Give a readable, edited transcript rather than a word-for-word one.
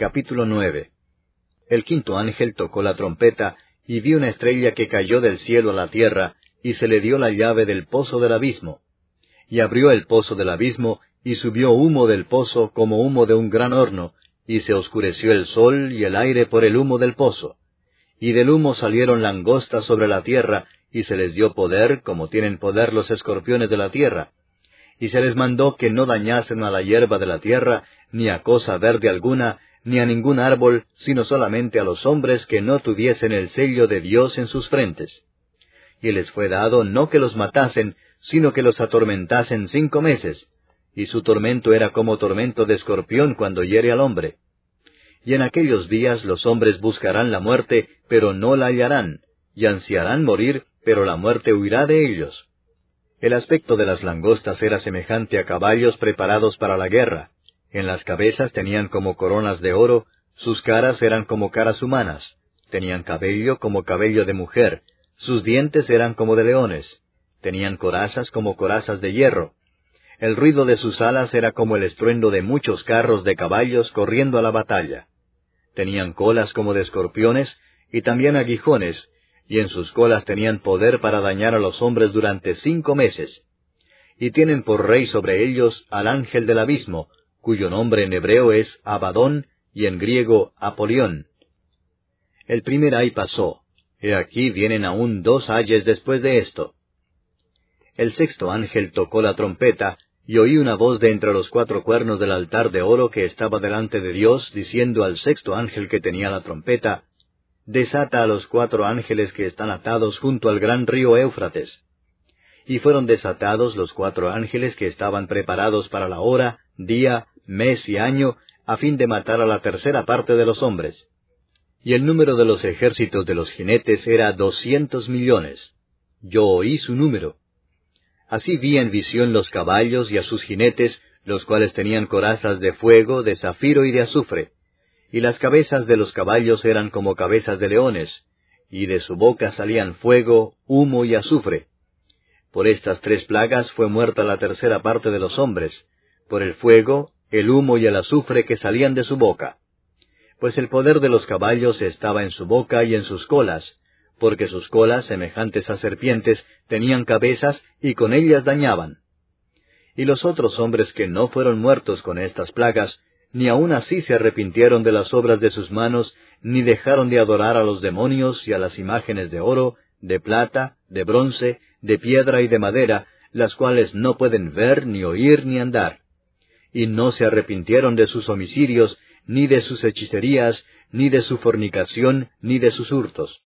Capítulo 9. El quinto ángel tocó la trompeta, y vi una estrella que cayó del cielo a la tierra, y se le dio la llave del pozo del abismo. Y abrió el pozo del abismo, y subió humo del pozo como humo de un gran horno, y se oscureció el sol y el aire por el humo del pozo. Y del humo salieron langostas sobre la tierra, y se les dio poder, como tienen poder los escorpiones de la tierra. Y se les mandó que no dañasen a la hierba de la tierra, ni a cosa verde alguna, ni a ningún árbol, sino solamente a los hombres que no tuviesen el sello de Dios en sus frentes. Y les fue dado no que los matasen, sino que los atormentasen 5 meses, y su tormento era como tormento de escorpión cuando hiere al hombre. Y en aquellos días los hombres buscarán la muerte, pero no la hallarán, y ansiarán morir, pero la muerte huirá de ellos. El aspecto de las langostas era semejante a caballos preparados para la guerra. En las cabezas tenían como coronas de oro, sus caras eran como caras humanas, tenían cabello como cabello de mujer, sus dientes eran como de leones, tenían corazas como corazas de hierro. El ruido de sus alas era como el estruendo de muchos carros de caballos corriendo a la batalla. Tenían colas como de escorpiones, y también aguijones, y en sus colas tenían poder para dañar a los hombres durante 5 meses. Y tienen por rey sobre ellos al ángel del abismo, cuyo nombre en hebreo es Abadón, y en griego Apolión. El primer ay pasó, he aquí vienen aún 2 ayes después de esto. El sexto ángel tocó la trompeta, y oí una voz de entre los 4 cuernos del altar de oro que estaba delante de Dios, diciendo al sexto ángel que tenía la trompeta, desata a los 4 ángeles que están atados junto al gran río Éufrates. Y fueron desatados los 4 ángeles que estaban preparados para la hora, día, mes y año, a fin de matar a la tercera parte de los hombres. Y el número de los ejércitos de los jinetes era 200 millones. Yo oí su número. Así vi en visión los caballos y a sus jinetes, los cuales tenían corazas de fuego, de zafiro y de azufre. Y las cabezas de los caballos eran como cabezas de leones, y de su boca salían fuego, humo y azufre. Por estas 3 plagas fue muerta la tercera parte de los hombres, por el fuego, el humo y el azufre que salían de su boca. Pues el poder de los caballos estaba en su boca y en sus colas, porque sus colas, semejantes a serpientes, tenían cabezas y con ellas dañaban. Y los otros hombres que no fueron muertos con estas plagas, ni aun así se arrepintieron de las obras de sus manos, ni dejaron de adorar a los demonios y a las imágenes de oro, de plata, de bronce, de piedra y de madera, las cuales no pueden ver, ni oír, ni andar. Y no se arrepintieron de sus homicidios, ni de sus hechicerías, ni de su fornicación, ni de sus hurtos.